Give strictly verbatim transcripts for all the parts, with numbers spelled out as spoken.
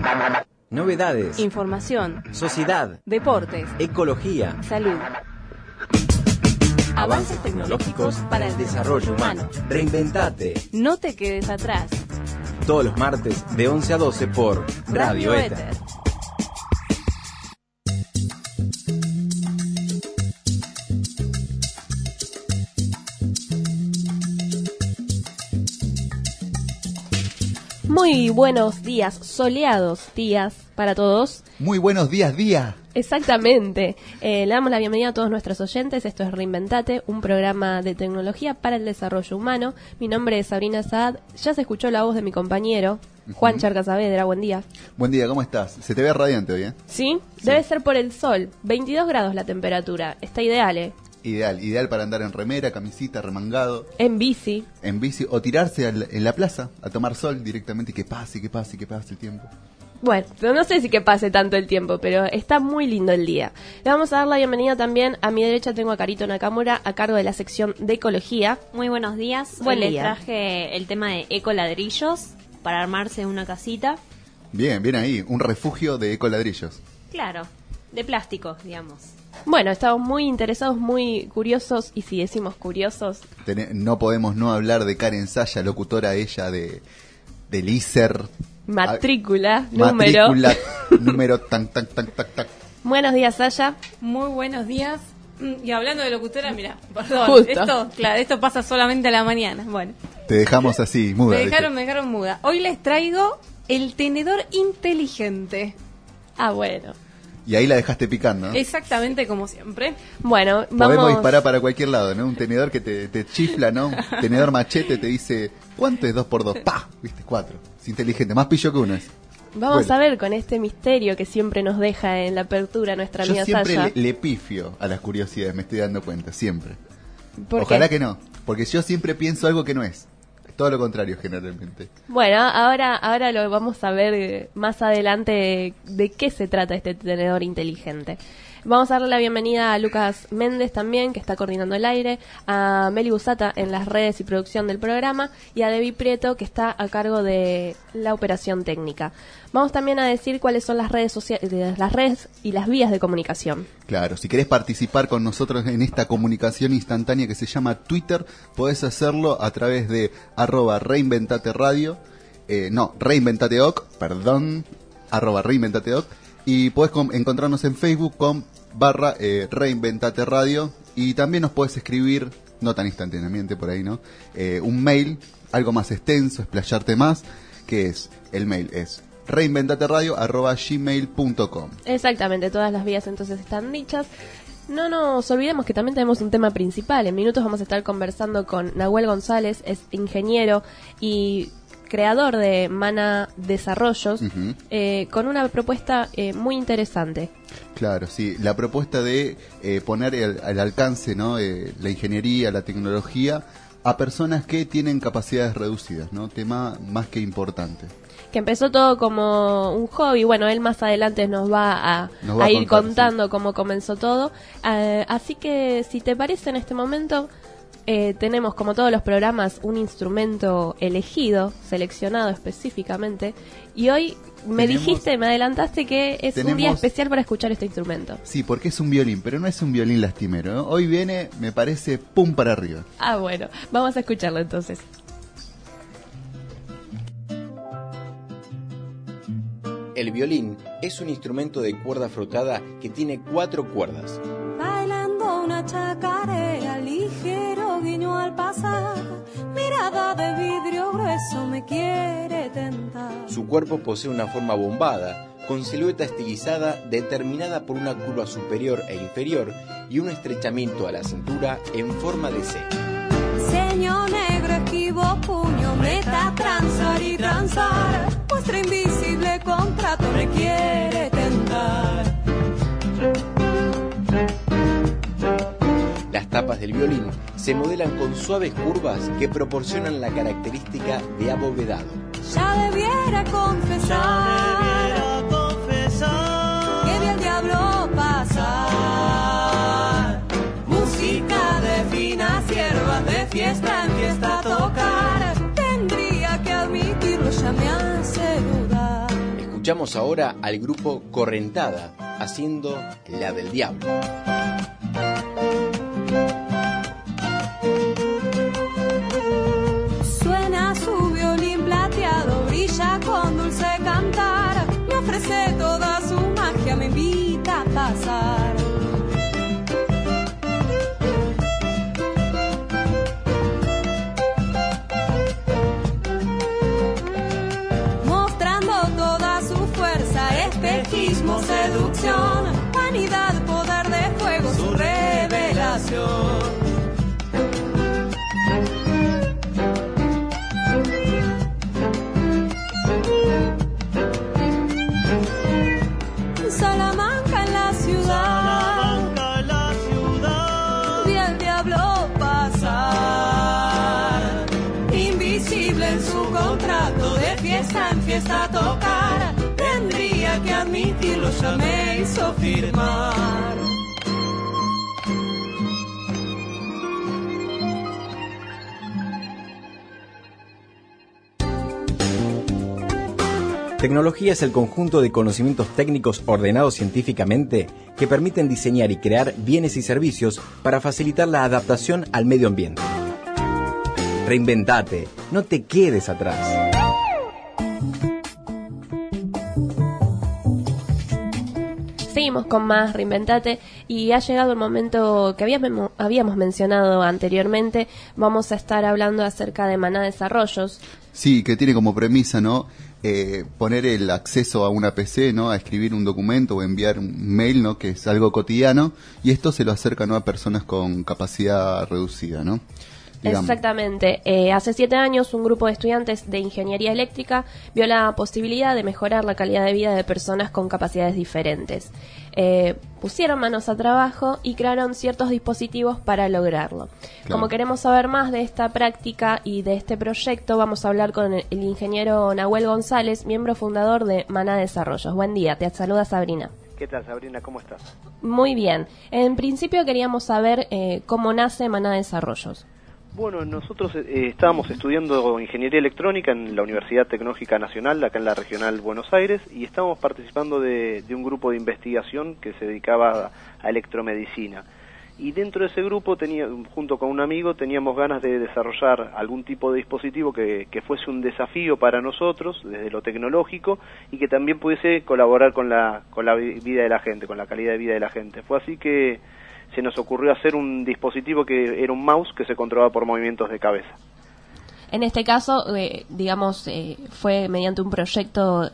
Novedades, información, sociedad, deportes, ecología, salud. Avances tecnológicos para el desarrollo humano. Reinventate. No te quedes atrás. Todos los martes de once a doce por Radio, Radio Éter. Éter. Muy buenos días, soleados días para todos. Muy buenos días, día. Exactamente. Eh, le damos la bienvenida a todos nuestros oyentes. Esto es Reinventate, un programa de tecnología para el desarrollo humano. Mi nombre es Sabrina Saad. Ya se escuchó la voz de mi compañero, Juan uh-huh. Charca Saavedra. Buen día. Buen día, ¿cómo estás? Se te ve radiante hoy, ¿eh? ¿Sí? Sí. Debe ser por el sol. veintidós grados la temperatura. Está ideal, ¿eh? Ideal, ideal para andar en remera, camisita, remangado. En bici. En bici, o tirarse al, en la plaza a tomar sol directamente y que pase, que pase, que pase el tiempo. Bueno, no sé si que pase tanto el tiempo, pero está muy lindo el día. Le vamos a dar la bienvenida también. A mi derecha tengo a Carito Nakamura, a cargo de la sección de ecología. Muy buenos días. Buen Hoy día. Les traje el tema de ecoladrillos para armarse una casita. Bien, bien ahí, un refugio de ecoladrillos. Claro, de plástico, digamos. Bueno, estamos muy interesados, muy curiosos, y si decimos curiosos... Ten- no podemos no hablar de Karen Saya, locutora ella de del I S E R. Matrícula, A- número... Matrícula, número, tan, tan, tan, tan, tan. Buenos días, Saya. Muy buenos días. Y hablando de locutora, mira, perdón, Justo. esto, claro, esto pasa solamente a la mañana. Bueno, Te dejamos así, muda. me dejaron, ¿viste? me dejaron muda. Hoy les traigo el tenedor inteligente. Ah, bueno. Y ahí la dejaste picando, ¿no? Exactamente como siempre. Bueno, vamos... Podemos disparar para cualquier lado, ¿no? Un tenedor que te, te chifla, ¿no? Un tenedor machete te dice, ¿cuánto es dos por dos? ¡Pah! ¿Viste? Cuatro. Es inteligente, más pillo que uno es. Vamos Bueno. a ver con este misterio que siempre nos deja en la apertura nuestra Yo amiga siempre Saya. le, le pifio a las curiosidades, me estoy dando cuenta, siempre. ¿Por Ojalá qué? que no, porque yo siempre pienso algo que no es. Todo lo contrario, generalmente. Bueno, ahora, ahora lo vamos a ver eh, más adelante de qué se trata este tenedor inteligente. Vamos a darle la bienvenida a Lucas Méndez también, que está coordinando el aire, a Meli Busata en las redes y producción del programa, y a Debbie Prieto, que está a cargo de la operación técnica. Vamos también a decir cuáles son las redes sociales, las redes y las vías de comunicación. Claro, si querés participar con nosotros en esta comunicación instantánea que se llama Twitter, podés hacerlo a través de arroba reinventate radio, eh, no, reinventateoc, perdón, arroba reinventateoc, y podés com- encontrarnos en Facebook con barra eh, reinventate radio, y también nos podés escribir, no tan instantáneamente por ahí, ¿no? Eh, un mail, algo más extenso, explayarte más, que es, el mail es reinventateradio arroba gmail punto com. Exactamente, todas las vías entonces están dichas. No nos olvidemos que también tenemos un tema principal. En minutos vamos a estar conversando con Nahuel González, es ingeniero y creador de Mana Desarrollos, Uh-huh. eh, con una propuesta eh, muy interesante. Claro, sí, la propuesta de eh, poner el- al alcance, ¿no? eh, la ingeniería, la tecnología a personas que tienen capacidades reducidas, ¿no? Tema más que importante. Que empezó todo como un hobby. Bueno, él más adelante nos va a, Nos va a a ir contar, contando cómo comenzó todo. Eh, así que, si te parece, en este momento eh, tenemos, como todos los programas, un instrumento elegido, seleccionado específicamente. Y hoy me Tenemos- dijiste, me adelantaste que es un día tenemos- especial para escuchar este instrumento. Sí, porque es un violín, pero no es un violín lastimero, ¿no? Hoy viene, me parece, pum para arriba. Ah, bueno, vamos a escucharlo entonces. El violín es un instrumento de cuerda frotada que tiene cuatro cuerdas. Bailando una chacarera, ligero guiño al pasar, mirada de vidrio grueso me quiere tentar. Su cuerpo posee una forma bombada, con silueta estilizada determinada por una curva superior e inferior y un estrechamiento a la cintura en forma de C. Ceño negro esquivo puño, meta transar y transar, muestra invisible contrato me quiere tentar. Las tapas del violín se modelan con suaves curvas que proporcionan la característica de abovedado. Ya debiera confesar, que vi al diablo pasar. Música de finas hierbas, de fiesta en fiesta tocar. Tendría que admitirlo, ya me hace dudar. Escuchamos ahora al grupo Correntada haciendo La del Diablo. Suena su violín plateado, brilla con dulce cantar, me ofrece toda su magia, me invita a pasar. Mostrando toda su fuerza, espejismo, seducción, vanidad, poder de fuego, su revelación. Salamanca en la ciudad, Salamanca en la ciudad, vi al diablo pasar, invisible en su contrato, de fiesta en fiesta tocar, tendría que admitirlo, ya me hizo firmar. Tecnología es el conjunto de conocimientos técnicos ordenados científicamente que permiten diseñar y crear bienes y servicios para facilitar la adaptación al medio ambiente. Reinventate, no te quedes atrás. Seguimos con más Reinventate y ha llegado el momento que habíamos, habíamos mencionado anteriormente. Vamos a estar hablando acerca de Maná Desarrollos. Sí, que tiene como premisa, ¿no? Eh, poner el acceso a una P C, ¿no? A escribir un documento o enviar un mail, ¿no? Que es algo cotidiano, y esto se lo acerca, ¿no? A personas con capacidad reducida, ¿no? Digamos. Exactamente. Eh, hace siete años un grupo de estudiantes de ingeniería eléctrica vio la posibilidad de mejorar la calidad de vida de personas con capacidades diferentes. Eh, pusieron manos a trabajo y crearon ciertos dispositivos para lograrlo. Claro. Como queremos saber más de esta práctica y de este proyecto, vamos a hablar con el, el ingeniero Nahuel González, miembro fundador de Maná Desarrollos. Buen día, te saluda Sabrina. ¿Qué tal, Sabrina? ¿Cómo estás? Muy bien. En principio queríamos saber eh, cómo nace Maná Desarrollos. Bueno, nosotros eh, estábamos estudiando ingeniería electrónica en la Universidad Tecnológica Nacional, acá en la Regional Buenos Aires, y estábamos participando de, de un grupo de investigación que se dedicaba a electromedicina. Y dentro de ese grupo, tenía, junto con un amigo, teníamos ganas de desarrollar algún tipo de dispositivo que, que fuese un desafío para nosotros, desde lo tecnológico, y que también pudiese colaborar con la, con la vida de la gente, con la calidad de vida de la gente. Fue así que se nos ocurrió hacer un dispositivo que era un mouse que se controlaba por movimientos de cabeza. En este caso, eh, digamos, eh, fue mediante un proyecto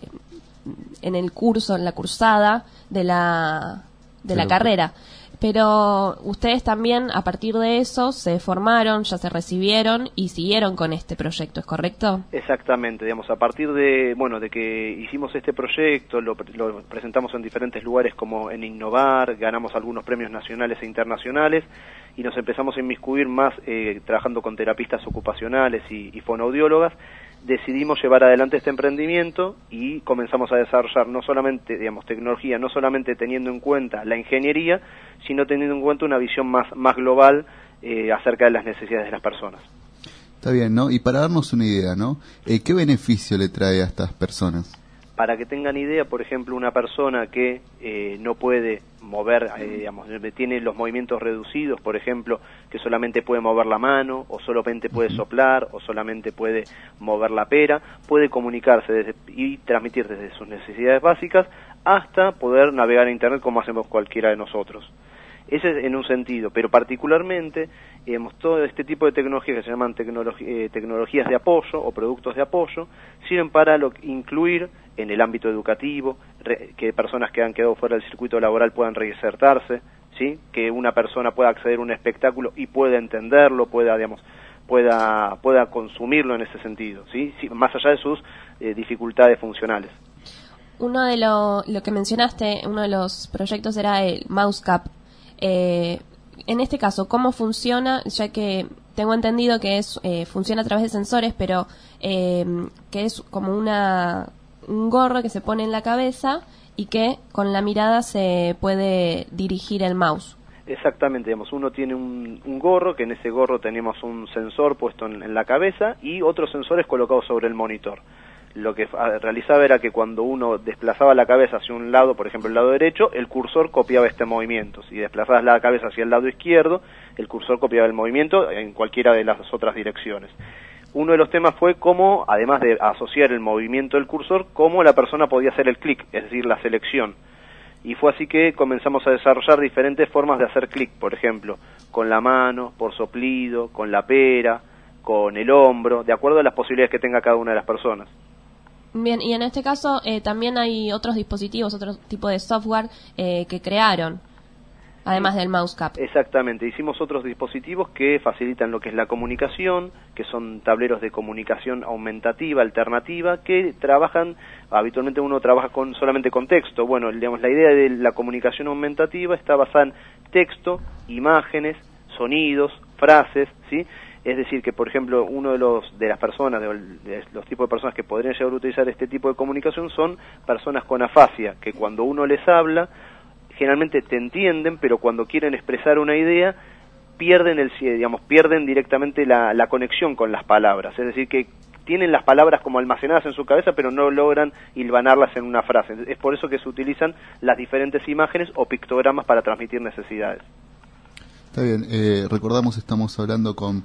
en el curso, en la cursada de la, de la carrera. Pero ustedes también, a partir de eso, se formaron, ya se recibieron y siguieron con este proyecto, ¿es correcto? Exactamente, digamos, a partir de, bueno, de que hicimos este proyecto, lo, lo presentamos en diferentes lugares como en Innovar, ganamos algunos premios nacionales e internacionales y nos empezamos a inmiscuir más eh, trabajando con terapistas ocupacionales y, y fonoaudiólogas. Decidimos llevar adelante este emprendimiento y comenzamos a desarrollar no solamente, digamos, tecnología, no solamente teniendo en cuenta la ingeniería, sino teniendo en cuenta una visión más, más global eh, acerca de las necesidades de las personas. Está bien, ¿no? Y para darnos una idea, ¿no? Eh, ¿Qué beneficio le trae a estas personas? Para que tengan idea, por ejemplo, una persona que eh, no puede mover, eh, digamos, tiene los movimientos reducidos, por ejemplo, que solamente puede mover la mano, o solamente puede soplar, o solamente puede mover la pera, puede comunicarse desde, y transmitir desde sus necesidades básicas hasta poder navegar a Internet como hacemos cualquiera de nosotros. Ese es en un sentido, pero particularmente, digamos, todo este tipo de tecnologías que se llaman tecnolog eh, tecnologías de apoyo o productos de apoyo, sirven para lo, incluir en el ámbito educativo, re, que personas que han quedado fuera del circuito laboral puedan reinsertarse, ¿sí? Que una persona pueda acceder a un espectáculo y pueda entenderlo, pueda, digamos, pueda, pueda consumirlo en ese sentido, ¿sí? Sí, más allá de sus eh, dificultades funcionales. Uno de lo, lo que mencionaste, uno de los proyectos era el MouseCap. Eh, en este caso, ¿cómo funciona? Ya que tengo entendido que es eh, funciona a través de sensores, pero eh, que es como una un gorro que se pone en la cabeza y que con la mirada se puede dirigir el mouse. Exactamente, digamos, uno tiene un, un gorro, que en ese gorro tenemos un sensor puesto en, en la cabeza y otros sensores colocados sobre el monitor. lo que realizaba era que cuando uno desplazaba la cabeza hacia un lado, por ejemplo el lado derecho, el cursor copiaba este movimiento. Si desplazabas la cabeza hacia el lado izquierdo, el cursor copiaba el movimiento en cualquiera de las otras direcciones. Uno de los temas fue cómo, además de asociar el movimiento del cursor, cómo la persona podía hacer el clic, es decir, la selección. Y fue así que comenzamos a desarrollar diferentes formas de hacer clic, por ejemplo, con la mano, por soplido, con la pera, con el hombro, de acuerdo a las posibilidades que tenga cada una de las personas. Bien, y en este caso eh, también hay otros dispositivos, otro tipo de software eh, que crearon, además del MouseCap. Exactamente, hicimos otros dispositivos que facilitan lo que es la comunicación, que son tableros de comunicación aumentativa, alternativa, que trabajan, habitualmente uno trabaja con solamente con texto. Bueno, digamos, la idea de la comunicación aumentativa está basada en texto, imágenes, sonidos, frases, ¿sí? Es decir, que por ejemplo, uno de los de las personas, de, de los tipos de personas que podrían llegar a utilizar este tipo de comunicación son personas con afasia, que cuando uno les habla, generalmente te entienden, pero cuando quieren expresar una idea, pierden el digamos, pierden directamente la, la conexión con las palabras. Es decir, que tienen las palabras como almacenadas en su cabeza, pero no logran hilvanarlas en una frase. Es por eso que se utilizan las diferentes imágenes o pictogramas para transmitir necesidades. Está bien, eh, recordamos, estamos hablando con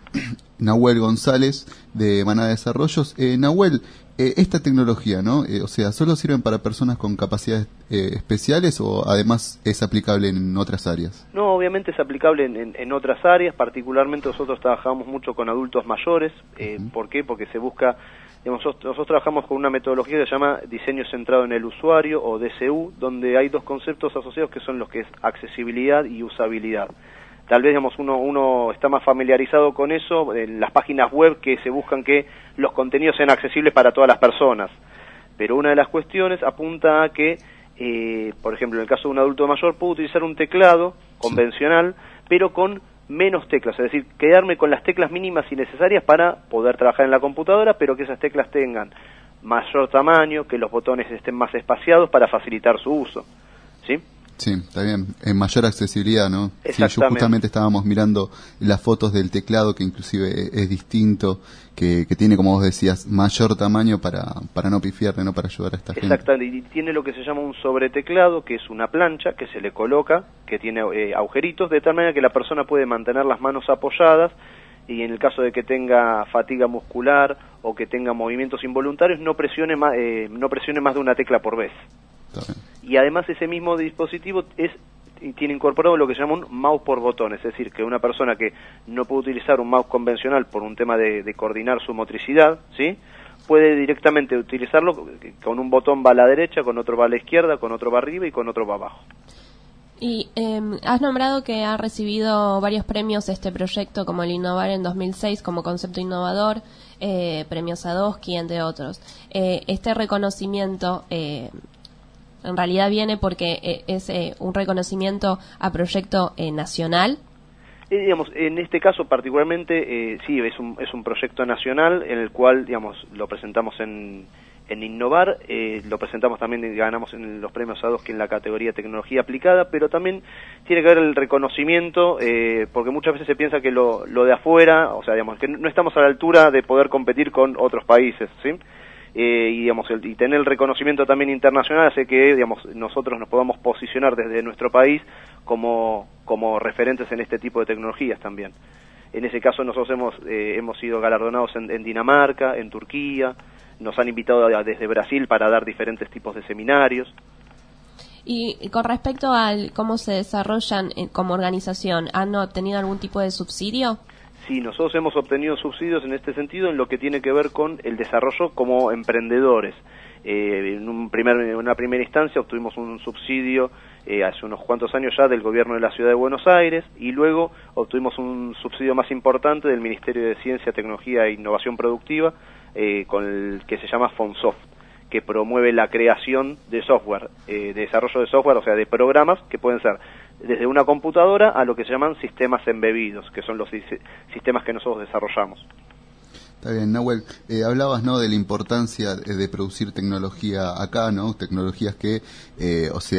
Nahuel González de Manada Desarrollos. Eh, Nahuel, eh, esta tecnología, ¿no? Eh, o sea, ¿solo sirven para personas con capacidades eh, especiales o además es aplicable en otras áreas? No, obviamente es aplicable en, en, en otras áreas, particularmente nosotros trabajamos mucho con adultos mayores. Eh, uh-huh. ¿Por qué? Porque se busca, digamos, nosotros, nosotros trabajamos con una metodología que se llama diseño centrado en el usuario o D C U, donde hay dos conceptos asociados que son los que es accesibilidad y usabilidad. Tal vez, digamos, uno, uno está más familiarizado con eso en las páginas web que se buscan que los contenidos sean accesibles para todas las personas. Pero una de las cuestiones apunta a que, eh, por ejemplo, en el caso de un adulto mayor, puedo utilizar un teclado convencional, pero con menos teclas, es decir, quedarme con las teclas mínimas y necesarias para poder trabajar en la computadora, pero que esas teclas tengan mayor tamaño, que los botones estén más espaciados para facilitar su uso, ¿sí? Sí, está bien, en mayor accesibilidad, ¿no? Sí, yo justamente estábamos mirando las fotos del teclado, que inclusive es distinto, que, que tiene, como vos decías, mayor tamaño para, para no pifiarle, ¿no? Para ayudar a esta gente. Exactamente, y tiene lo que se llama un sobreteclado, que es una plancha que se le coloca, que tiene eh, agujeritos, de tal manera que la persona puede mantener las manos apoyadas, y en el caso de que tenga fatiga muscular o que tenga movimientos involuntarios, no presione más, eh, no presione más de una tecla por vez. Y además ese mismo dispositivo es tiene incorporado lo que se llama un mouse por botones, es decir, que una persona que no puede utilizar un mouse convencional por un tema de, de coordinar su motricidad, ¿sí?, puede directamente utilizarlo, con un botón va a la derecha, con otro va a la izquierda, con otro va arriba y con otro va abajo. Y eh, has nombrado que ha recibido varios premios este proyecto, como el Innovar en dos mil seis como concepto innovador, eh, premios Sadowski, entre otros. Eh, este reconocimiento eh, en realidad viene porque es eh, un reconocimiento a proyecto eh, nacional. Eh, digamos, en este caso particularmente, eh, sí, es un, es un proyecto nacional en el cual, digamos, lo presentamos en, en Innovar, eh, lo presentamos también y ganamos en los premios Sadowski en la categoría tecnología aplicada, pero también tiene que ver el reconocimiento, eh, porque muchas veces se piensa que lo, lo de afuera, o sea, digamos, que no estamos a la altura de poder competir con otros países, ¿sí? Eh, y digamos el, y tener el reconocimiento también internacional hace que, digamos, nosotros nos podamos posicionar desde nuestro país como como referentes en este tipo de tecnologías también. En ese caso nosotros hemos eh, hemos sido galardonados en, en Dinamarca, en Turquía, nos han invitado a, desde Brasil para dar diferentes tipos de seminarios. Y con respecto a cómo se desarrollan eh, como organización, ¿han obtenido algún tipo de subsidio? Sí, nosotros hemos obtenido subsidios en este sentido en lo que tiene que ver con el desarrollo como emprendedores. Eh, en, un primer, en una primera instancia obtuvimos un subsidio eh, hace unos cuantos años ya del gobierno de la Ciudad de Buenos Aires y luego obtuvimos un subsidio más importante del Ministerio de Ciencia, Tecnología e Innovación Productiva eh, con el que se llama Fonsoft, que promueve la creación de software, eh, de desarrollo de software, o sea, de programas que pueden ser desde una computadora a lo que se llaman sistemas embebidos, que son los sistemas que nosotros desarrollamos. Está bien, Nahuel, eh, hablabas, ¿no?, de la importancia de, de producir tecnología acá, ¿no?, tecnologías que, eh, o sea,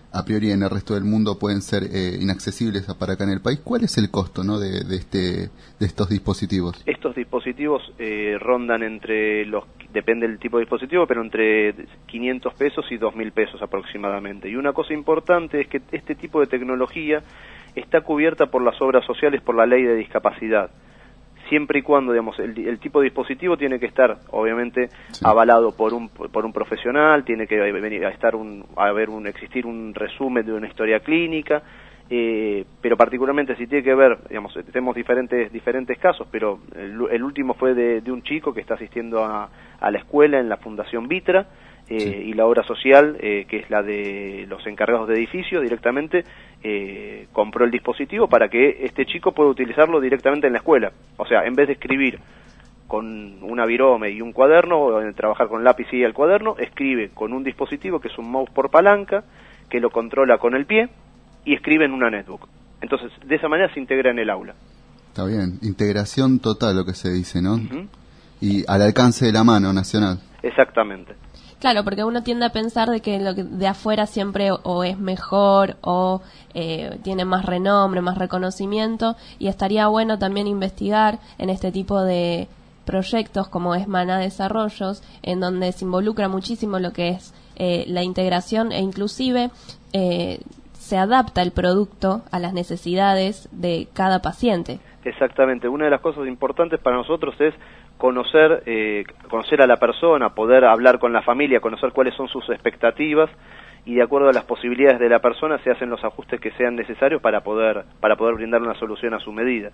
a priori en el resto del mundo pueden ser eh, inaccesibles para acá en el país. ¿Cuál es el costo, ¿no? de, de, este, de estos dispositivos? Estos dispositivos eh, rondan entre los, depende del tipo de dispositivo, pero entre quinientos pesos y dos mil pesos aproximadamente. Y una cosa importante es que este tipo de tecnología está cubierta por las obras sociales, por la ley de discapacidad. Siempre y cuando, digamos, el, el tipo de dispositivo tiene que estar, obviamente, sí. avalado por un por un profesional, tiene que venir a estar un a haber un existir un resumen de una historia clínica, eh, pero particularmente si tiene que ver, digamos, tenemos diferentes diferentes casos, pero el, el último fue de, de un chico que está asistiendo a, a la escuela en la Fundación Vitra. Eh, sí. Y la obra social, eh, que es la de los encargados de edificio, directamente eh, compró el dispositivo para que este chico pueda utilizarlo directamente en la escuela. O sea, en vez de escribir con una virome y un cuaderno, o trabajar con lápiz y el cuaderno, escribe con un dispositivo que es un mouse por palanca, que lo controla con el pie, y escribe en una netbook. Entonces, de esa manera se integra en el aula. Está bien, integración total lo que se dice, ¿no? Uh-huh. Y al alcance de la mano, nacional. Exactamente. Claro, porque uno tiende a pensar de que lo que de afuera siempre o, o es mejor o eh, tiene más renombre, más reconocimiento, y estaría bueno también investigar en este tipo de proyectos como es Maná Desarrollos, en donde se involucra muchísimo lo que es eh, la integración e inclusive eh, se adapta el producto a las necesidades de cada paciente. Exactamente, una de las cosas importantes para nosotros es conocer eh, conocer a la persona, poder hablar con la familia, conocer cuáles son sus expectativas, y de acuerdo a las posibilidades de la persona se hacen los ajustes que sean necesarios para poder para poder brindar una solución a su medida.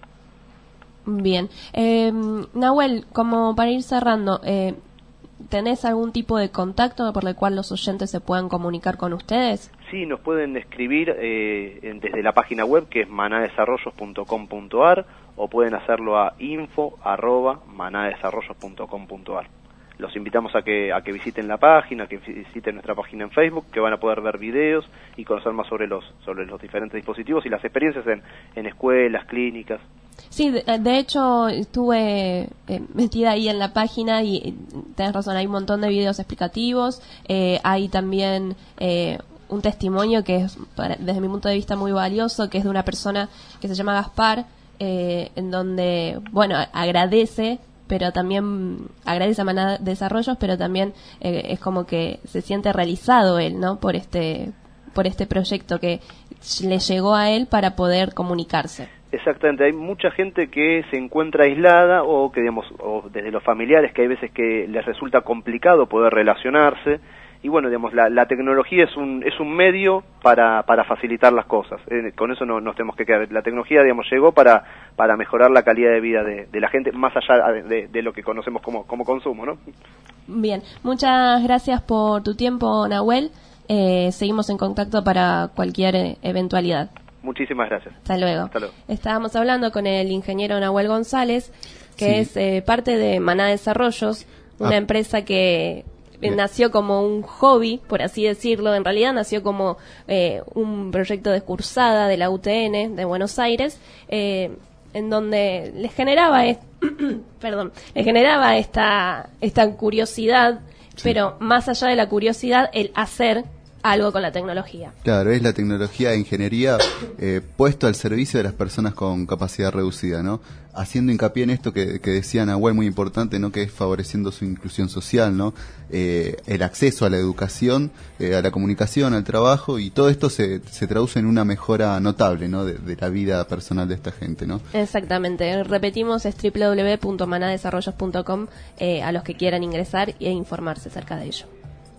Bien, eh, Nahuel, como para ir cerrando, eh, ¿tenés algún tipo de contacto por el cual los oyentes se puedan comunicar con ustedes? Sí, nos pueden escribir eh, desde la página web, que es manadesarrollos punto com punto a r, o pueden hacerlo a info arroba manadesarrollos punto com punto a r. Los invitamos a que a que visiten la página, que visiten nuestra página en Facebook, que van a poder ver videos y conocer más sobre los sobre los diferentes dispositivos y las experiencias en, en escuelas, clínicas. Sí, de, de hecho estuve eh, metida ahí en la página y eh, tenés razón, hay un montón de videos explicativos, eh, hay también eh, un testimonio que es, para, desde mi punto de vista, muy valioso, que es de una persona que se llama Gaspar, eh, en donde, bueno, agradece, pero también agradece a Maná Desarrollos, pero también eh, es como que se siente realizado él, ¿no? Por este, por este proyecto que le llegó a él para poder comunicarse. Exactamente, hay mucha gente que se encuentra aislada o que, digamos, o desde los familiares, que hay veces que les resulta complicado poder relacionarse, y bueno, digamos, la, la tecnología es un es un medio para para facilitar las cosas. Eh, con eso no nos tenemos que quedar. La tecnología, digamos, llegó para para mejorar la calidad de vida de, de la gente, más allá de, de, de lo que conocemos como como consumo, ¿no? Bien, muchas gracias por tu tiempo, Nahuel. Eh, seguimos en contacto para cualquier eh, eventualidad. Muchísimas gracias. Hasta luego. Hasta luego. Estábamos hablando con el ingeniero Nahuel González, que sí. es eh, parte de Maná Desarrollos, una ah. empresa que Bien. nació como un hobby, por así decirlo. En realidad nació como eh, un proyecto de cursada de la U T N de Buenos Aires, eh, en donde les generaba, es, perdón, les generaba esta, esta curiosidad, sí. pero más allá de la curiosidad, el hacer algo con la tecnología. Claro, es la tecnología de ingeniería eh, puesto al servicio de las personas con capacidad reducida, ¿no? Haciendo hincapié en esto que, que decía Nahuel, muy importante, ¿no? Que es favoreciendo su inclusión social, ¿no? Eh, el acceso a la educación, eh, a la comunicación, al trabajo, y todo esto se, se traduce en una mejora notable, ¿no? De, de la vida personal de esta gente, ¿no? Exactamente. Repetimos, es doble u doble u doble u punto manadesarrollos punto com eh, a los que quieran ingresar e informarse acerca de ello.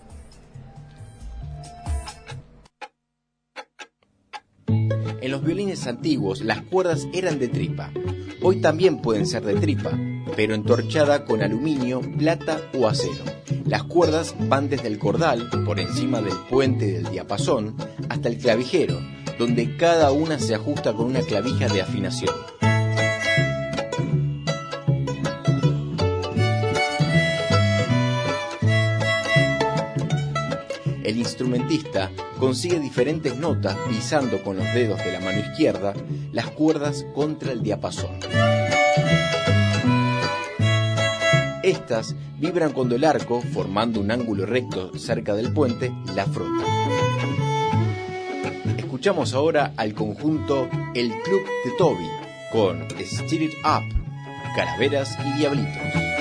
En los violines antiguos las cuerdas eran de tripa. Hoy también pueden ser de tripa, pero entorchada con aluminio, plata o acero. Las cuerdas van desde el cordal, por encima del puente del diapasón, hasta el clavijero, donde cada una se ajusta con una clavija de afinación. El instrumentista consigue diferentes notas pisando con los dedos de la mano izquierda las cuerdas contra el diapasón. Estas vibran cuando el arco, formando un ángulo recto cerca del puente, la frota. Escuchamos ahora al conjunto El Club de Toby con Stir It Up, Calaveras y Diablitos.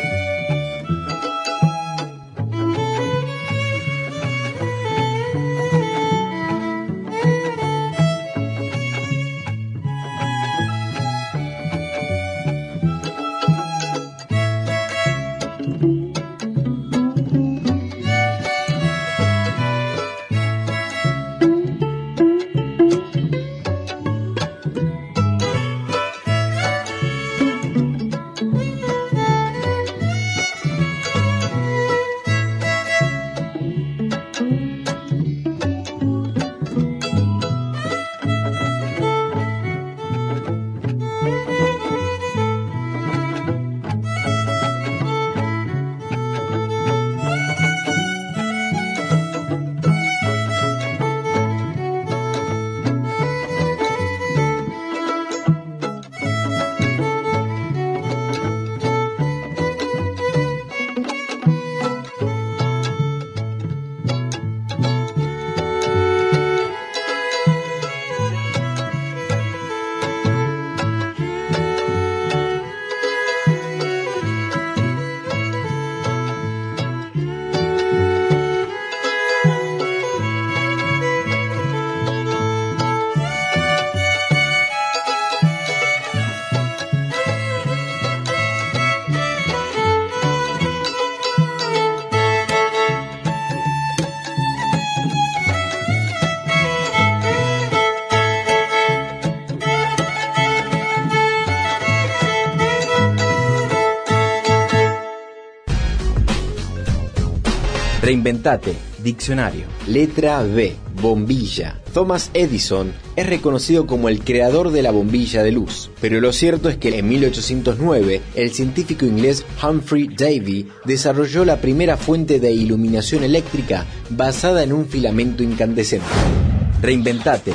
Reinventate, diccionario. Letra B, bombilla. Thomas Edison es reconocido como el creador de la bombilla de luz, pero lo cierto es que en mil ochocientos nueve el científico inglés Humphrey Davy desarrolló la primera fuente de iluminación eléctrica basada en un filamento incandescente. Reinventate.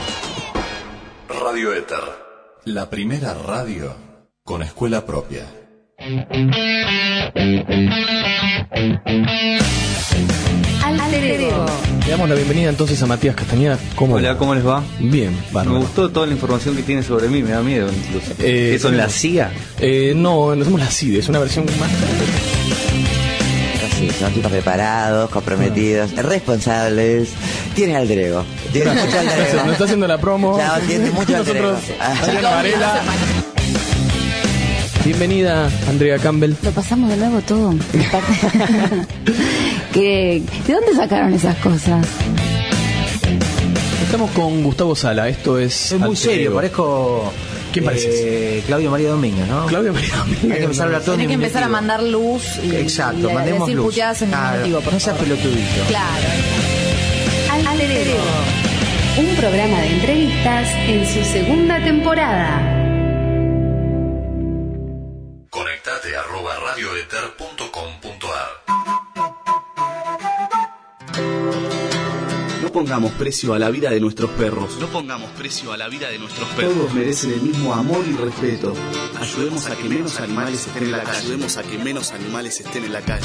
Radio Éter, la primera radio con escuela propia. Alter Ego. Le damos la bienvenida entonces a Matías Castañeda. ¿Cómo Hola, ¿cómo les va? Bien, bárbaro. Me gustó toda la información que tiene sobre mí, me da miedo incluso. Eh, ¿Qué son, la C I A? Eh, no, no somos la C I D, es una versión más... Sí, son tipos preparados, comprometidos, responsables. Tienen alter ego. Tienen mucho alter ego. Nos está haciendo la promo. Claro, tienen mucho alter ego. Adriana Varela. Bienvenida, Andrea Campbell. Lo pasamos de nuevo todo. ¿Qué, ¿De dónde sacaron esas cosas? Estamos con Gustavo Sala, esto es... Es muy serio, parezco... ¿Quién pareces? Eh, Claudio María Domínguez, ¿no? Claudio María Domínguez. Hay que empezar a hablar todo. Tiene que empezar a mandar luz y, Exacto, y mandemos decir luz. puteadas en Claro, el motivo, por no seas favor. pelotudito. Claro. Alter Ego, un programa de entrevistas en su segunda temporada. Conectate arroba radioeter punto com punto ar. No pongamos precio a la vida de nuestros perros. No pongamos precio a la vida de nuestros perros. Todos merecen el mismo amor y respeto. Ayudemos a que menos animales estén en la calle. Ayudemos a que menos animales estén en la calle.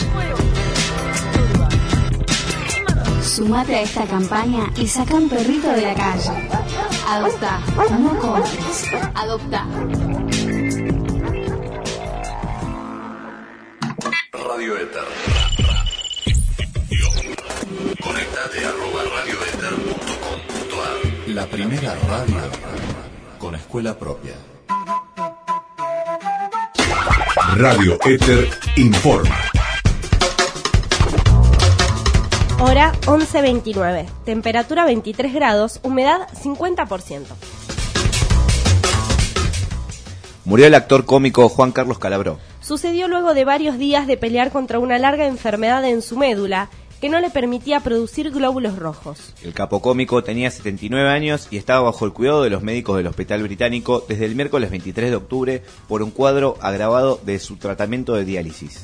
Sumate a esta campaña y saca un perrito de la calle. Adopta, no compres. Adopta. Radio Éter. Conectate arroba radioeter punto com punto ar. La primera radio con escuela propia. Radio Éter informa. Hora once veintinueve. Temperatura veintitrés grados. Humedad cincuenta por ciento. Murió el actor cómico Juan Carlos Calabró. Sucedió luego de varios días de pelear contra una larga enfermedad en su médula que no le permitía producir glóbulos rojos. El capo cómico tenía setenta y nueve años y estaba bajo el cuidado de los médicos del Hospital Británico desde el miércoles veintitrés de octubre por un cuadro agravado de su tratamiento de diálisis.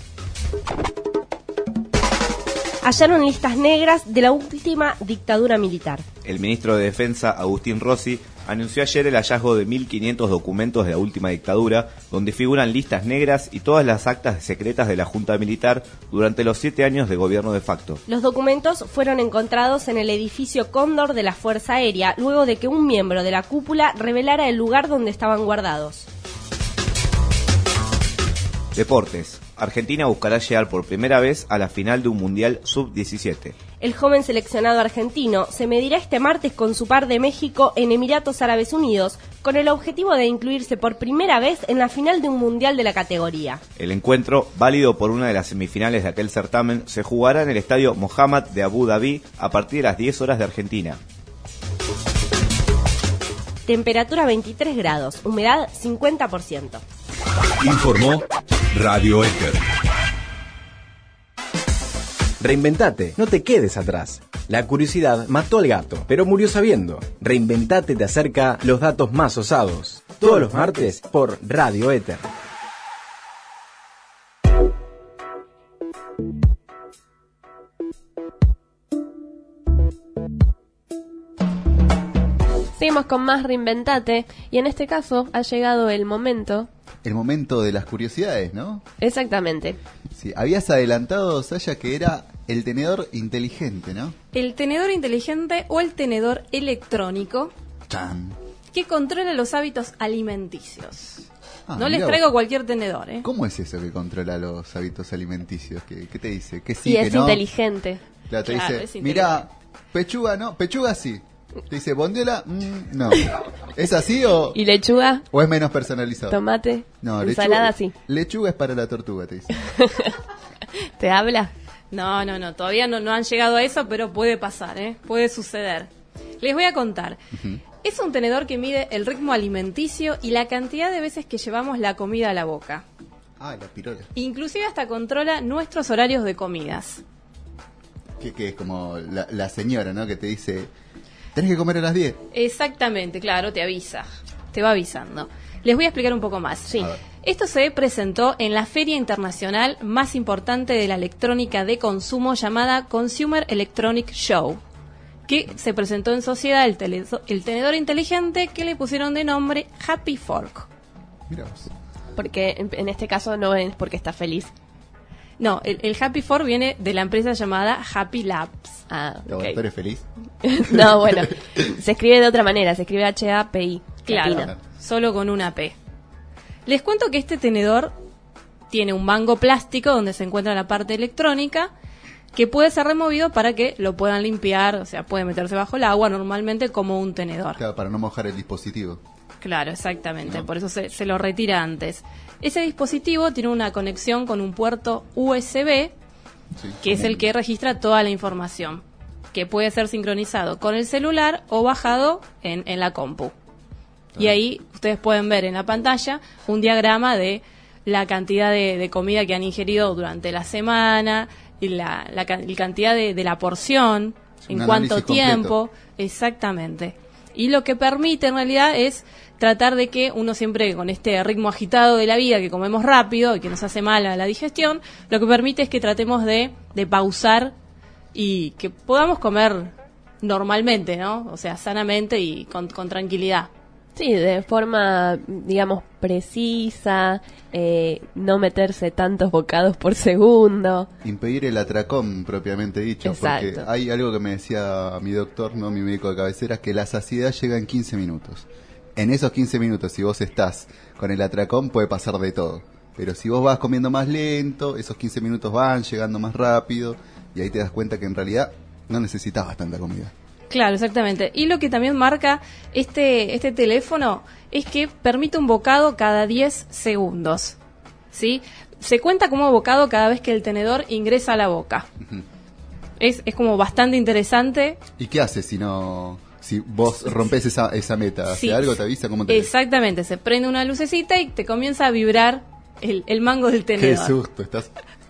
Hallaron listas negras de la última dictadura militar. El ministro de Defensa, Agustín Rossi, anunció ayer el hallazgo de mil quinientos documentos de la última dictadura, donde figuran listas negras y todas las actas secretas de la Junta Militar durante los siete años de gobierno de facto. Los documentos fueron encontrados en el edificio Cóndor de la Fuerza Aérea, luego de que un miembro de la cúpula revelara el lugar donde estaban guardados. Deportes. Argentina buscará llegar por primera vez a la final de un Mundial sub diecisiete. El joven seleccionado argentino se medirá este martes con su par de México en Emiratos Árabes Unidos, con el objetivo de incluirse por primera vez en la final de un Mundial de la categoría. El encuentro, válido por una de las semifinales de aquel certamen, se jugará en el estadio Mohammed de Abu Dhabi a partir de las diez horas de Argentina. Temperatura veintitrés grados, humedad cincuenta por ciento. Informó Radio Éter. Reinventate, no te quedes atrás. La curiosidad mató al gato, pero murió sabiendo. Reinventate te acerca los datos más osados. Todos los martes por Radio Éter. Seguimos con más Reinventate y en este caso ha llegado el momento. El momento de las curiosidades, ¿no? Exactamente. Sí, habías adelantado, Saya, que era el tenedor inteligente, ¿no? El tenedor inteligente o el tenedor electrónico Chan. que controla los hábitos alimenticios. Ah, no les mirá traigo vos. cualquier tenedor, ¿eh? ¿Cómo es eso que controla los hábitos alimenticios? ¿Qué, qué te dice? ¿Qué sí, Y que es no? inteligente. Claro, te Claro, dice, es mira, pechuga no, pechuga sí. Te dice, bondiola, mm, no. ¿Es así o, ¿Y lechuga? o es menos personalizado? ¿Tomate? No, ¿Ensalada? lechuga, Sí. Lechuga es para la tortuga, te dice. ¿Te habla? No, no, no, todavía no, no han llegado a eso, pero puede pasar, ¿eh? Puede suceder. Les voy a contar. Ujú. Es un tenedor que mide el ritmo alimenticio y la cantidad de veces que llevamos la comida a la boca. Ah, la pirola. Inclusive hasta controla nuestros horarios de comidas. Que, que es como la, la señora, ¿no? Que te dice, tenés que comer a las diez. Exactamente, claro, te avisa. Te va avisando. Les voy a explicar un poco más. Sí. Esto se presentó en la feria internacional más importante de la electrónica de consumo llamada Consumer Electronic Show, que se presentó en sociedad el, tele- el tenedor inteligente que le pusieron de nombre Happy Fork. Mira vos. Porque en, en este caso no es porque está feliz. No, el, el Happy Fork viene de la empresa llamada Happy Labs. Ah, ¿Laboratorio es feliz? No, bueno, se escribe de otra manera, se escribe H A P I. Claro, latina. solo con una P. Les cuento que este tenedor tiene un mango plástico donde se encuentra la parte electrónica que puede ser removido para que lo puedan limpiar, o sea, puede meterse bajo el agua normalmente como un tenedor. Claro, para no mojar el dispositivo. Claro, exactamente, No. por eso se, se lo retira antes. Ese dispositivo tiene una conexión con un puerto U S B, Sí, que es como el un- que registra toda la información, que puede ser sincronizado con el celular o bajado en, en la compu. Y ahí ustedes pueden ver en la pantalla un diagrama de la cantidad de, de comida que han ingerido durante la semana y la, la ca- la cantidad de, de la porción, Un en cuánto análisis tiempo, exactamente. Y lo que permite en realidad es tratar de que uno siempre con este ritmo agitado de la vida, que comemos rápido y que nos hace mal a la digestión, lo que permite es que tratemos de, de pausar y que podamos comer normalmente, ¿no? O sea, sanamente y con, con tranquilidad. Sí, de forma, digamos, precisa, eh, no meterse tantos bocados por segundo. Impedir el atracón, propiamente dicho. Exacto. Porque hay algo que me decía mi doctor, no mi médico de cabecera, que la saciedad llega en quince minutos. En esos quince minutos, si vos estás con el atracón, puede pasar de todo. Pero si vos vas comiendo más lento, esos quince minutos van llegando más rápido, y ahí te das cuenta que en realidad no necesitabas tanta comida. Claro, exactamente. Y lo que también marca este, este teléfono es que permite un bocado cada diez segundos. ¿Sí? Se cuenta como bocado cada vez que el tenedor ingresa a la boca. Ujú. Es, es como bastante interesante. ¿Y qué haces si no, si vos rompes esa, esa meta? ¿Hace Sí. algo? ¿Te avisa? ¿Cómo te Exactamente, se prende una lucecita y te comienza a vibrar el, el mango del Qué tenedor. susto, estás...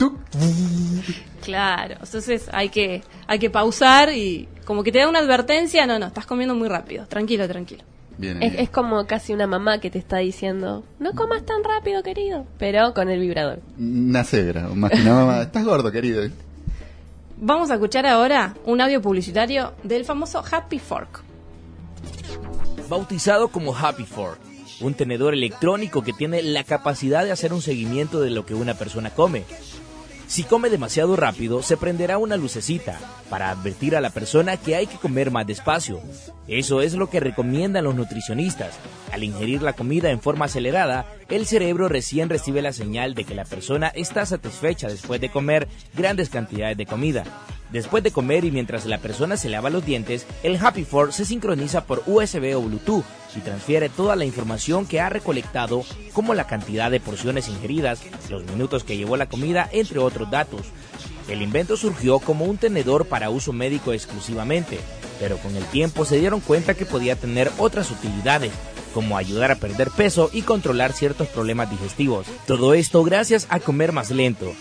Claro, entonces hay que, hay que pausar y como que te da una advertencia, no, no, estás comiendo muy rápido, tranquilo, tranquilo. Bien, Es, es como casi una mamá que te está diciendo, no comas tan rápido, querido, pero con el vibrador. Una cebra, más que una mamá. Estás gordo, querido. Vamos a escuchar ahora un audio publicitario del famoso Happy Fork. bautizado como Happy Four, un tenedor electrónico que tiene la capacidad de hacer un seguimiento de lo que una persona come. Si come demasiado rápido, se prenderá una lucecita para advertir a la persona que hay que comer más despacio. Eso es lo que recomiendan los nutricionistas. Al ingerir la comida en forma acelerada, el cerebro recién recibe la señal de que la persona está satisfecha después de comer grandes cantidades de comida. Después de comer y mientras la persona se lava los dientes, el Happy Four se sincroniza por U S B o Bluetooth y transfiere toda la información que ha recolectado, como la cantidad de porciones ingeridas, los minutos que llevó la comida, entre otros datos. El invento surgió como un tenedor para uso médico exclusivamente, pero con el tiempo se dieron cuenta que podía tener otras utilidades, como ayudar a perder peso y controlar ciertos problemas digestivos. Todo esto gracias a comer más lento.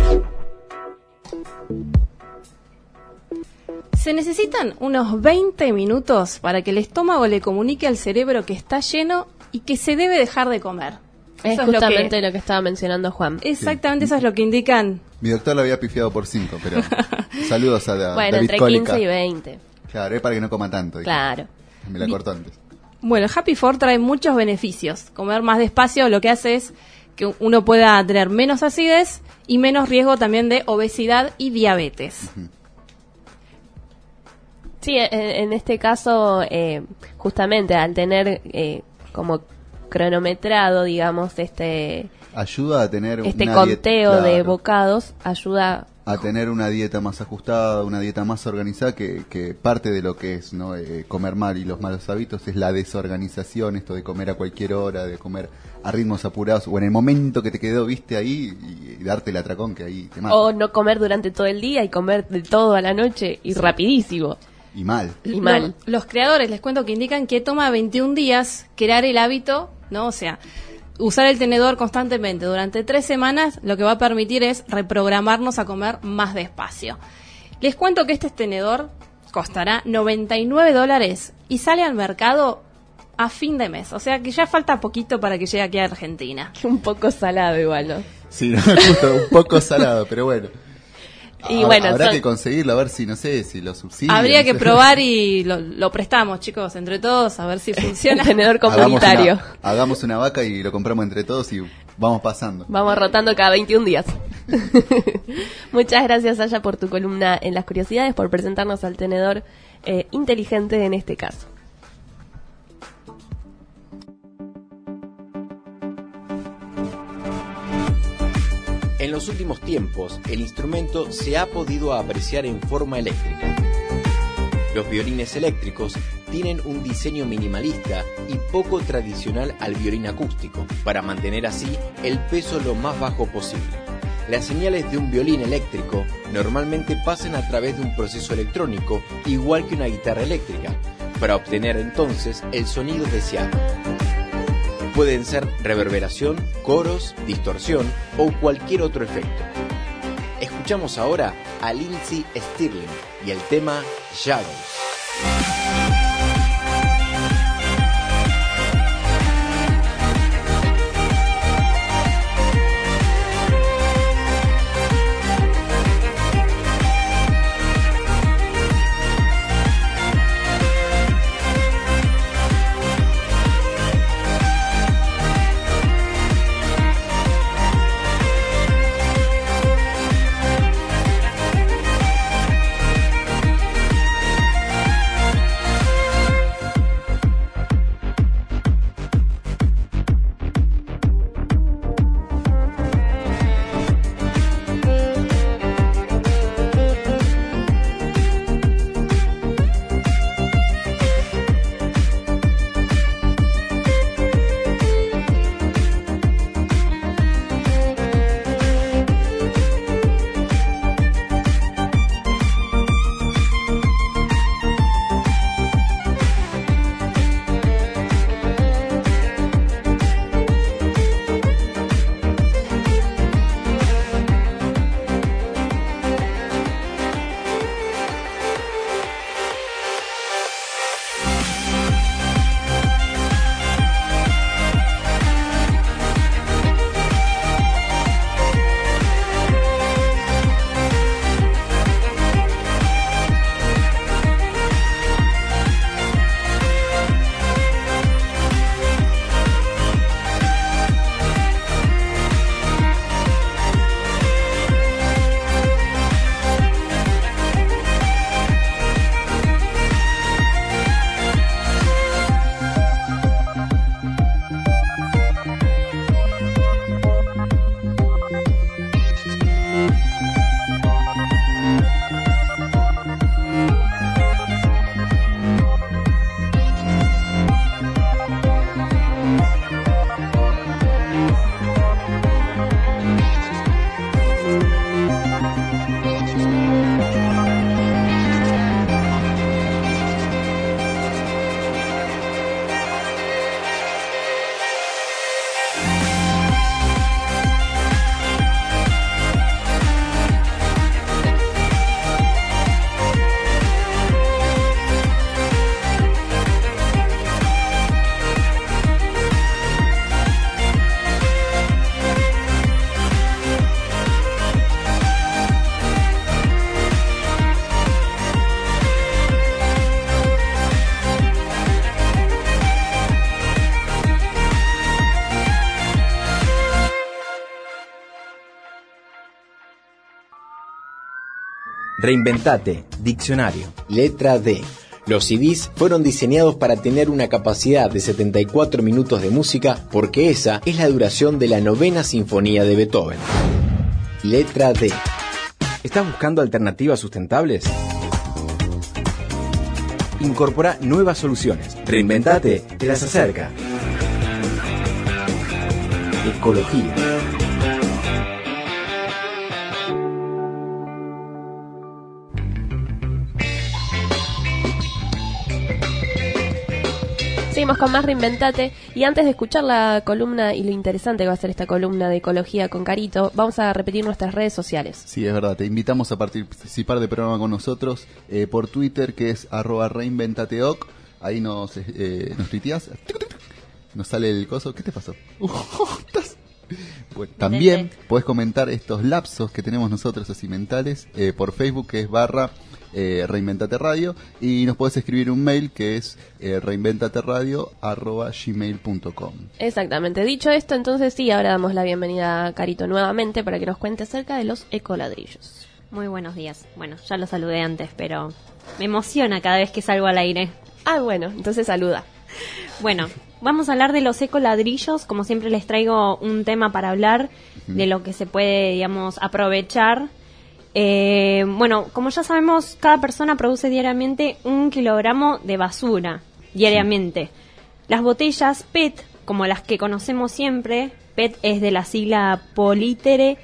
Se necesitan unos veinte minutos para que el estómago le comunique al cerebro que está lleno y que se debe dejar de comer. Es Eso justamente lo que, lo que estaba mencionando Juan. Exactamente, sí. Eso es lo que indican. Mi doctor lo había pifiado por cinco, pero saludos a la, bueno, David entre Cólica. quince y veinte. Claro, es para que no coma tanto. Claro. Dije. Me la cortó antes. Bueno, el Happy Four trae muchos beneficios. Comer más despacio lo que hace es que uno pueda tener menos acidez y menos riesgo también de obesidad y diabetes. Uh-huh. Sí, en, en este caso, eh, justamente al tener eh, como cronometrado, digamos, este ayuda a tener este una conteo dieta, de claro, bocados, ayuda a tener una dieta más ajustada, una dieta más organizada, que, que parte de lo que es, ¿no? eh, comer mal y los malos hábitos es la desorganización, esto de comer a cualquier hora, de comer a ritmos apurados, o en el momento que te quedó, viste, ahí, y, y darte el atracón que ahí te mata. O no comer durante todo el día y comer de todo a la noche y sí. rapidísimo. Y mal. Y mal. Los, los creadores, les cuento que indican que toma veintiún días crear el hábito, ¿no? O sea, usar el tenedor constantemente durante tres semanas, lo que va a permitir es reprogramarnos a comer más despacio. Les cuento que este tenedor costará noventa y nueve dólares y sale al mercado a fin de mes. O sea que ya falta poquito para que llegue aquí a Argentina. Un poco salado igual, ¿no? Sí, no, justo un poco salado, pero bueno. Y bueno, habrá son... que conseguirlo, a ver si, no sé, si lo subsidian. Habría no que sé. probar y lo, lo prestamos, chicos, entre todos, a ver si funciona. El tenedor comunitario. Hagamos una, hagamos una vaca y lo compramos entre todos y vamos pasando. Vamos rotando cada veintiún días. Muchas gracias, Aya, por tu columna en Las Curiosidades, por presentarnos al tenedor eh, inteligente en este caso. En los últimos tiempos, el instrumento se ha podido apreciar en forma eléctrica. Los violines eléctricos tienen un diseño minimalista y poco tradicional al violín acústico, para mantener así el peso lo más bajo posible. Las señales de un violín eléctrico normalmente pasan a través de un proceso electrónico, igual que una guitarra eléctrica, para obtener entonces el sonido deseado. Pueden ser reverberación, coros, distorsión o cualquier otro efecto. Escuchamos ahora a Lindsey Stirling y el tema Shadows. Reinventate, diccionario. Letra D. Los C Ds fueron diseñados para tener una capacidad de setenta y cuatro minutos de música porque esa es la duración de la novena sinfonía de Beethoven. Letra D. ¿Estás buscando alternativas sustentables? Incorpora nuevas soluciones. Reinventate, te las acerca. Ecología. Seguimos con más Reinventate y antes de escuchar la columna y lo interesante que va a ser esta columna de ecología con Carito, vamos a repetir nuestras redes sociales. Sí, es verdad, te invitamos a participar del programa con nosotros eh, por Twitter, que es arroba reinventateoc, ahí nos, eh, nos tuiteás, nos sale el coso, ¿qué te pasó? Uh, estás... Bueno, también podés comentar estos lapsos que tenemos nosotros así mentales eh, por Facebook, que es barra eh, Reinventate Radio, y nos podés escribir un mail que es eh, reinventateradio arroba gmail punto com. Exactamente. Dicho esto, entonces sí, ahora damos la bienvenida a Carito nuevamente para que nos cuente acerca de los ecoladrillos. Muy buenos días. Bueno, ya lo saludé antes, pero me emociona cada vez que salgo al aire. Ah, bueno, entonces saluda. Bueno, vamos a hablar de los ecoladrillos. Como siempre les traigo un tema para hablar uh-huh. de lo que se puede, digamos, aprovechar. Eh, bueno, como ya sabemos, cada persona produce diariamente un kilogramo de basura, diariamente. Sí. Las botellas P E T, como las que conocemos siempre, P E T es de la sigla polítere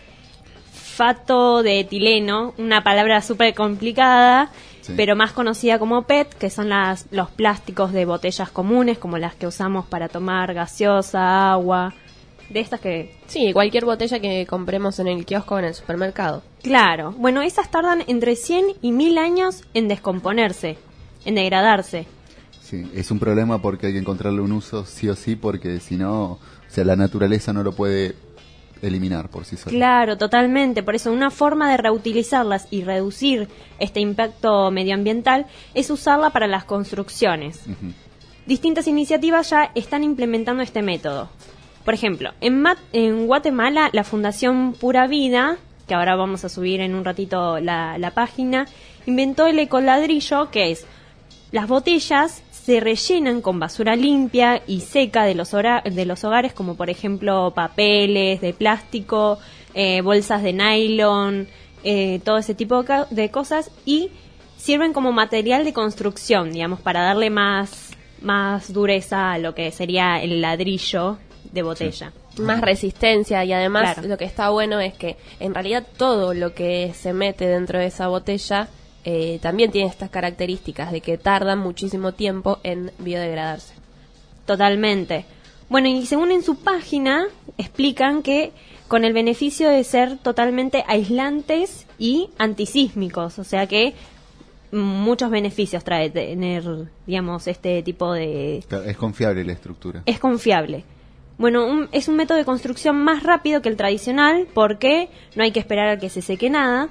fato de etileno, una palabra súper complicada, sí. pero más conocida como P E T, que son las, los plásticos de botellas comunes, como las que usamos para tomar gaseosa, agua, de estas que... Sí, cualquier botella que compremos en el kiosco o en el supermercado. Claro, bueno, esas tardan entre cien y mil años en descomponerse, en degradarse. Sí, es un problema porque hay que encontrarle un uso sí o sí, porque si no, o sea, la naturaleza no lo puede eliminar por sí sola. Claro, totalmente. Por eso una forma de reutilizarlas y reducir este impacto medioambiental es usarla para las construcciones. Uh-huh. Distintas iniciativas ya están implementando este método. Por ejemplo, en, Mat- en Guatemala, la Fundación Pura Vida, que ahora vamos a subir en un ratito la, la página, inventó el ecoladrillo, que es las botellas se rellenan con basura limpia y seca de los, hora- de los hogares, como por ejemplo papeles de plástico, eh, bolsas de nylon, eh, todo ese tipo de, ca- de cosas, y sirven como material de construcción, digamos, para darle más, más dureza a lo que sería el ladrillo de botella. Sí. Más resistencia, y además claro. lo que está bueno es que en realidad todo lo que se mete dentro de esa botella eh, también tiene estas características de que tardan muchísimo tiempo en biodegradarse. Totalmente. Bueno, y según en su página explican que con el beneficio de ser totalmente aislantes y antisísmicos, o sea que muchos beneficios trae tener, digamos, este tipo de... Es confiable la estructura. Es confiable. Bueno, un, es un método de construcción más rápido que el tradicional porque no hay que esperar a que se seque nada.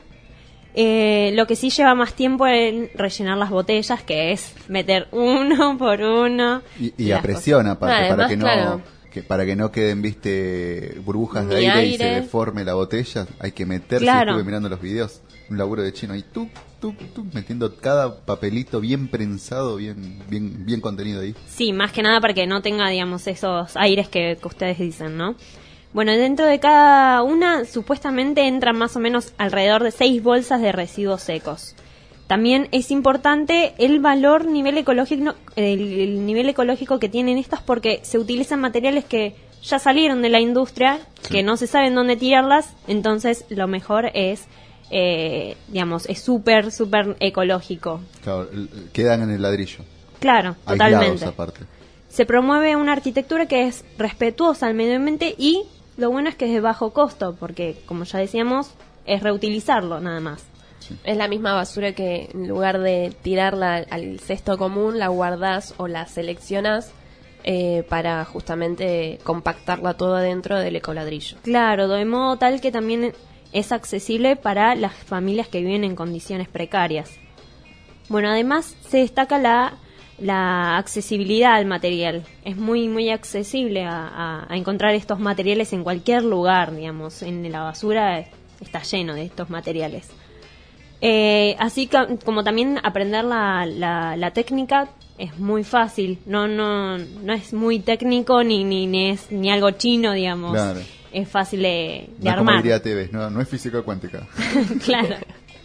Eh, lo que sí lleva más tiempo en rellenar las botellas, que es meter uno por uno. Y, y a presión, aparte, Además, para que no claro. que para que no queden, viste, burbujas de Ni aire, aire y se deforme la botella. Hay que meterse. Claro. Estuve mirando los videos, un laburo de chino ahí, tú, tú, tú, metiendo cada papelito bien prensado, bien, bien, bien contenido ahí. Sí, más que nada para que no tenga, digamos, esos aires que, que ustedes dicen, ¿no? Bueno, dentro de cada una supuestamente entran más o menos alrededor de seis bolsas de residuos secos. También es importante el valor nivel ecológico, el, el nivel ecológico que tienen estas, porque se utilizan materiales que ya salieron de la industria, sí. que no se saben dónde tirarlas, entonces lo mejor es, eh, digamos, es súper, súper ecológico. Claro, quedan en el ladrillo. Claro, aislados, totalmente. Aparte. Se promueve una arquitectura que es respetuosa al medio ambiente y lo bueno es que es de bajo costo, porque, como ya decíamos, es reutilizarlo nada más. Sí. Es la misma basura que en lugar de tirarla al cesto común, la guardás o la seleccionás eh, para justamente compactarla toda dentro del ecoladrillo. Claro, de modo tal que también es accesible para las familias que viven en condiciones precarias. Bueno, además se destaca la... la accesibilidad al material. Es muy muy accesible a, a, a encontrar estos materiales en cualquier lugar, digamos. En la basura está lleno de estos materiales. Eh, así que, como también aprender la, la, la técnica es muy fácil, no no no es muy técnico ni ni, ni es ni algo chino, digamos. Claro. Es fácil de, de no armar. Como diría Tevez, no, no es física cuántica. Claro.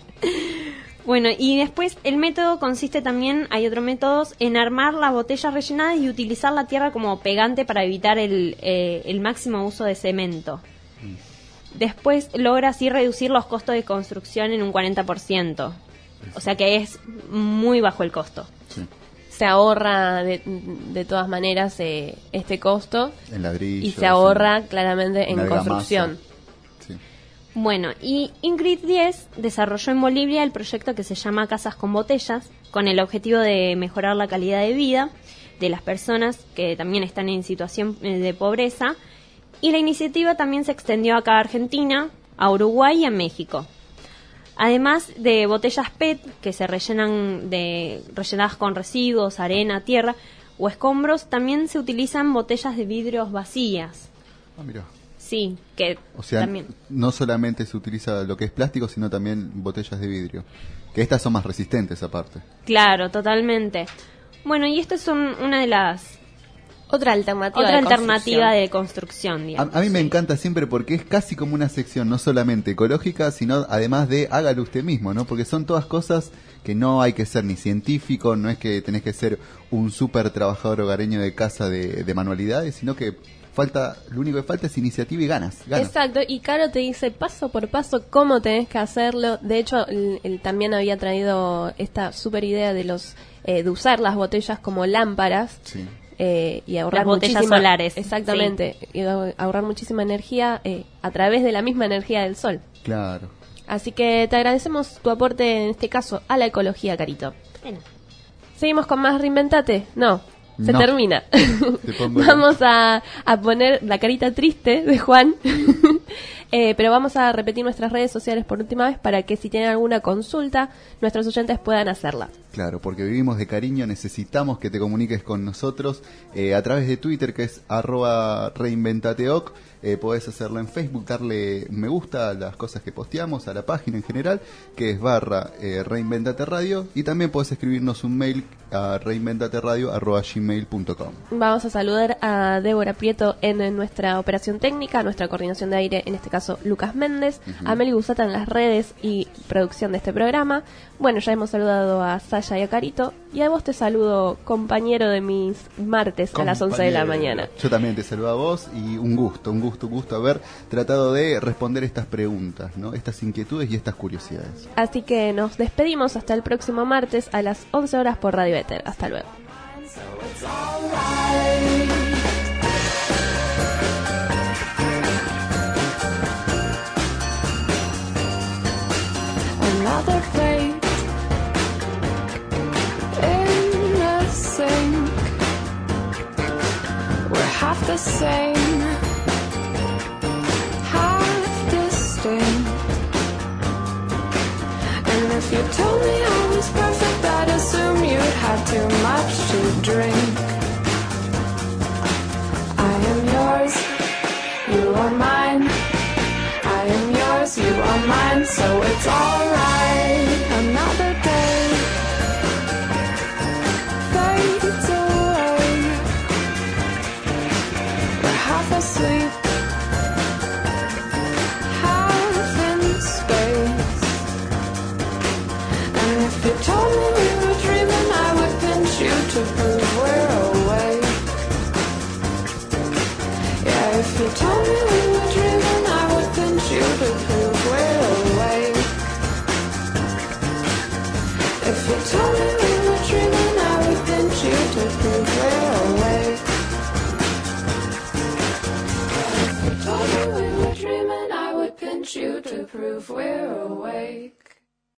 Bueno, y después el método consiste también, hay otros métodos, en armar las botellas rellenadas y utilizar la tierra como pegante para evitar el, eh, el máximo uso de cemento. Después logra así reducir los costos de construcción en un cuarenta por ciento. O sea que es muy bajo el costo. Sí. Se ahorra de, de todas maneras eh, este costo. En ladrillo. Y se ahorra sí. claramente en, en construcción. Bueno, y Ingrid Diez desarrolló en Bolivia el proyecto que se llama Casas con Botellas, con el objetivo de mejorar la calidad de vida de las personas que también están en situación de pobreza, y la iniciativa también se extendió acá a Argentina, a Uruguay y a México. Además de botellas P E T que se rellenan de rellenadas con residuos, arena, tierra o escombros, también se utilizan botellas de vidrios vacías. Ah, mira. Sí, que o sea, también. No solamente se utiliza lo que es plástico, sino también botellas de vidrio. Que estas son más resistentes aparte. Claro, totalmente. Bueno, y estas son una de las... Otra alternativa Otra de alternativa construcción. de construcción, digamos. A, a mí me encanta siempre porque es casi como una sección no solamente ecológica, sino además de hágalo usted mismo, ¿no? Porque son todas cosas que no hay que ser ni científico, no es que tenés que ser un súper trabajador hogareño de casa de, de manualidades, sino que falta, lo único que falta es iniciativa y ganas, ganas. Exacto, y Caro te dice paso por paso cómo tenés que hacerlo. De hecho, él, él también había traído esta súper idea de los eh, de usar las botellas como lámparas. Sí. Eh, y ahorrar las botellas muchísima, solares. Exactamente, sí. Y ahorrar muchísima energía eh, a través de la misma energía del sol. Claro. Así que te agradecemos tu aporte, en este caso, a la ecología, Carito. Bueno. ¿Seguimos con más Reinventate? No, se no. termina. Vamos a, a poner la carita triste de Juan. Eh, pero vamos a repetir nuestras redes sociales por última vez para que si tienen alguna consulta, nuestros oyentes puedan hacerla. Claro, porque vivimos de cariño, necesitamos que te comuniques con nosotros eh, a través de Twitter, que es arroba reinventateoc. Eh, podés hacerlo en Facebook, darle me gusta a las cosas que posteamos, a la página en general, que es barra eh, Reinventate Radio, y también podés escribirnos un mail a reinventateradio arroba gmail punto com. Vamos a saludar a Débora Prieto en, en nuestra operación técnica, nuestra coordinación de aire, en este caso Lucas Méndez, uh-huh. a Meli Gusata en las redes y producción de este programa. Bueno, ya hemos saludado a Saya y a Carito, y a vos te saludo, compañero de mis martes compañero. A las once de la mañana. Yo también te saludo a vos, y un gusto, un gusto, un gusto haber tratado de responder estas preguntas, ¿no? Estas inquietudes y estas curiosidades. Así que nos despedimos hasta el próximo martes a las once horas por Radio Éter. Hasta luego. Another fate in a sink. We're half the same, half distinct. And if you told me I was perfect, I'd assume you'd had too much to drink. I am yours, you are mine. I am yours, you are mine, so it's alright. Another day fades away. We're half asleep, half in space. And if you told me we were dreaming, I would pinch you to prove we're awake. Yeah, if you told me we were dreaming, I would pinch you to prove we're awake. If you told me we were dreaming, I would pinch you to prove we're awake. If you told me we were dreaming, I would pinch you to prove we're awake.